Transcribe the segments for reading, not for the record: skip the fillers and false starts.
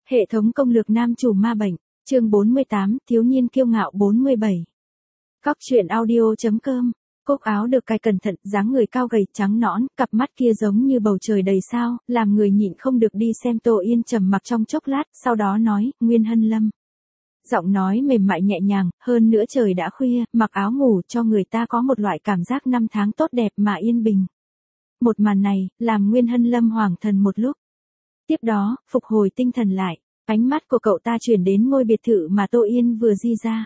Hệ thống công lược nam chủ ma bệnh, chương 48, thiếu niên kiêu ngạo 47. Góc truyện audio.com. Cúc áo được cài cẩn thận, dáng người cao gầy trắng nõn, cặp mắt kia giống như bầu trời đầy sao, làm người nhịn không được đi xem. Tô Yên trầm mặc trong chốc lát, sau đó nói, Nguyên Hân Lâm. Giọng nói mềm mại nhẹ nhàng, hơn nữa trời đã khuya, mặc áo ngủ cho người ta có một loại cảm giác năm tháng tốt đẹp mà yên bình. Một màn này, làm Nguyên Hân Lâm hoảng thần một lúc. Tiếp đó, phục hồi tinh thần lại, ánh mắt của cậu ta chuyển đến ngôi biệt thự mà Tô Yên vừa di ra.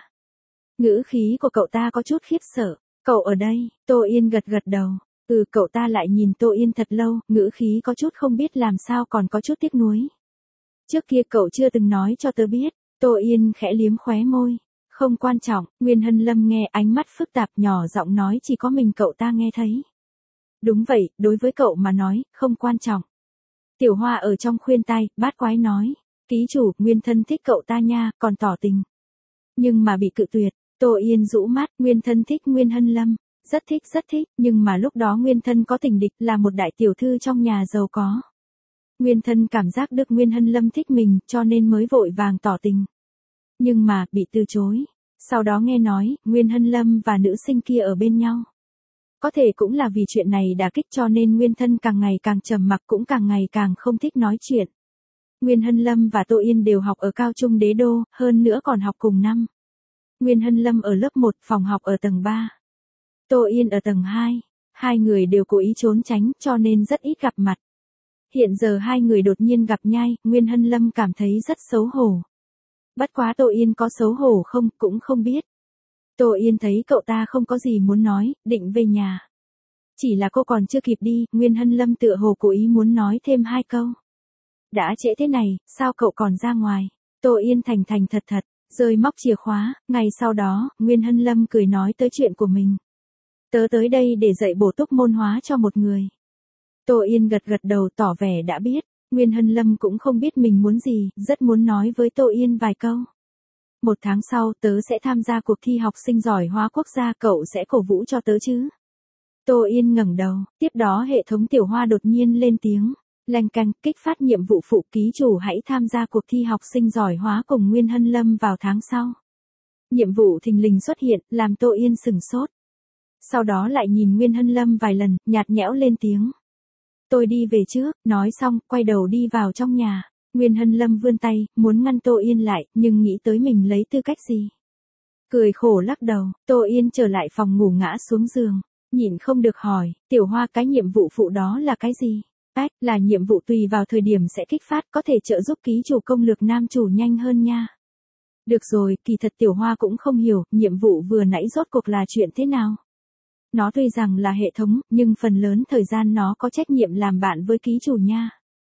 Ngữ khí của cậu ta có chút khiếp sợ. Cậu ở đây, Tô Yên gật gật đầu. Cậu ta lại nhìn Tô Yên thật lâu, ngữ khí có chút không biết làm sao còn có chút tiếc nuối. Trước kia cậu chưa từng nói cho tớ biết. Tô Yên khẽ liếm khóe môi. Không quan trọng, Nguyên Hân Lâm nghe ánh mắt phức tạp nhỏ giọng nói chỉ có mình cậu ta nghe thấy. Đúng vậy, đối với cậu mà nói, không quan trọng. Tiểu Hoa ở trong khuyên tai, bát quái nói. Ký chủ, Nguyên Thân thích cậu ta nha, còn tỏ tình. Nhưng mà bị cự tuyệt. Tô Yên rũ mắt, Nguyên Thân thích Nguyên Hân Lâm. Rất thích, nhưng mà lúc đó Nguyên Thân có tình địch là một đại tiểu thư trong nhà giàu có. Nguyên Thân cảm giác được Nguyên Hân Lâm thích mình, cho nên mới vội vàng tỏ tình. Nhưng mà, bị từ chối. Sau đó nghe nói, Nguyên Hân Lâm và nữ sinh kia ở bên nhau. Có thể cũng là vì chuyện này đả kích cho nên Nguyên Thân càng ngày càng trầm mặc cũng càng ngày càng không thích nói chuyện. Nguyên Hân Lâm và Tô Yên đều học ở cao trung Đế Đô, hơn nữa còn học cùng năm. Nguyên Hân Lâm ở lớp 1, phòng học ở tầng 3. Tô Yên ở tầng 2. Hai người đều cố ý trốn tránh cho nên rất ít gặp mặt. Hiện giờ hai người đột nhiên gặp nhau, Nguyên Hân Lâm cảm thấy rất xấu hổ. Bất quá Tô Yên có xấu hổ không, cũng không biết. Tô Yên thấy cậu ta không có gì muốn nói, định về nhà. Chỉ là cô còn chưa kịp đi, Nguyên Hân Lâm tựa hồ cố ý muốn nói thêm hai câu. Đã trễ thế này, sao cậu còn ra ngoài? Tô Yên thành thật, rơi móc chìa khóa, ngày sau đó, Nguyên Hân Lâm cười nói tới chuyện của mình. Tớ tới đây để dạy bổ túc môn hóa cho một người. Tô Yên gật đầu tỏ vẻ đã biết. Nguyên Hân Lâm cũng không biết mình muốn gì, rất muốn nói với Tô Yên vài câu. 1 tháng sau tớ sẽ tham gia cuộc thi học sinh giỏi hóa quốc gia, cậu sẽ cổ vũ cho tớ chứ? Tô Yên ngẩng đầu, tiếp đó hệ thống Tiểu Hoa đột nhiên lên tiếng. Lanh canh, kích phát nhiệm vụ phụ, ký chủ hãy tham gia cuộc thi học sinh giỏi hóa cùng Nguyên Hân Lâm vào tháng sau. Nhiệm vụ thình lình xuất hiện, làm Tô Yên sửng sốt. Sau đó lại nhìn Nguyên Hân Lâm vài lần, nhạt nhẽo lên tiếng. Tôi đi về trước, nói xong, quay đầu đi vào trong nhà. Nguyên Hân Lâm vươn tay, muốn ngăn Tô Yên lại, nhưng nghĩ tới mình lấy tư cách gì. Cười khổ lắc đầu, Tô Yên trở lại phòng ngủ ngã xuống giường. Nhịn không được hỏi, Tiểu Hoa cái nhiệm vụ phụ đó là cái gì? Là nhiệm vụ tùy vào thời điểm sẽ kích phát, có thể trợ giúp ký chủ công lược nam chủ nhanh hơn nha. Được rồi, kỳ thật Tiểu Hoa cũng không hiểu, nhiệm vụ vừa nãy rốt cuộc là chuyện thế nào. Nó tuy rằng là hệ thống, nhưng phần lớn thời gian nó có trách nhiệm làm bạn với ký chủ nha.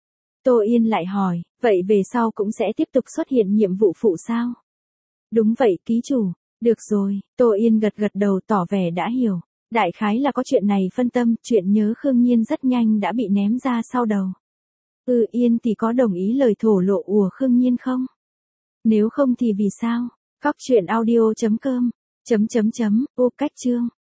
Tô Yên lại hỏi, vậy về sau cũng sẽ tiếp tục xuất hiện nhiệm vụ phụ sao? Đúng vậy, ký chủ. Được rồi, Tô Yên gật đầu tỏ vẻ đã hiểu. Đại khái là có chuyện này phân tâm, chuyện nhớ Khương Nhiên rất nhanh đã bị ném ra sau đầu. Yên thì có đồng ý lời thổ lộ của Khương Nhiên không? Nếu không thì vì sao? Góc truyện audio.com. Cách chương.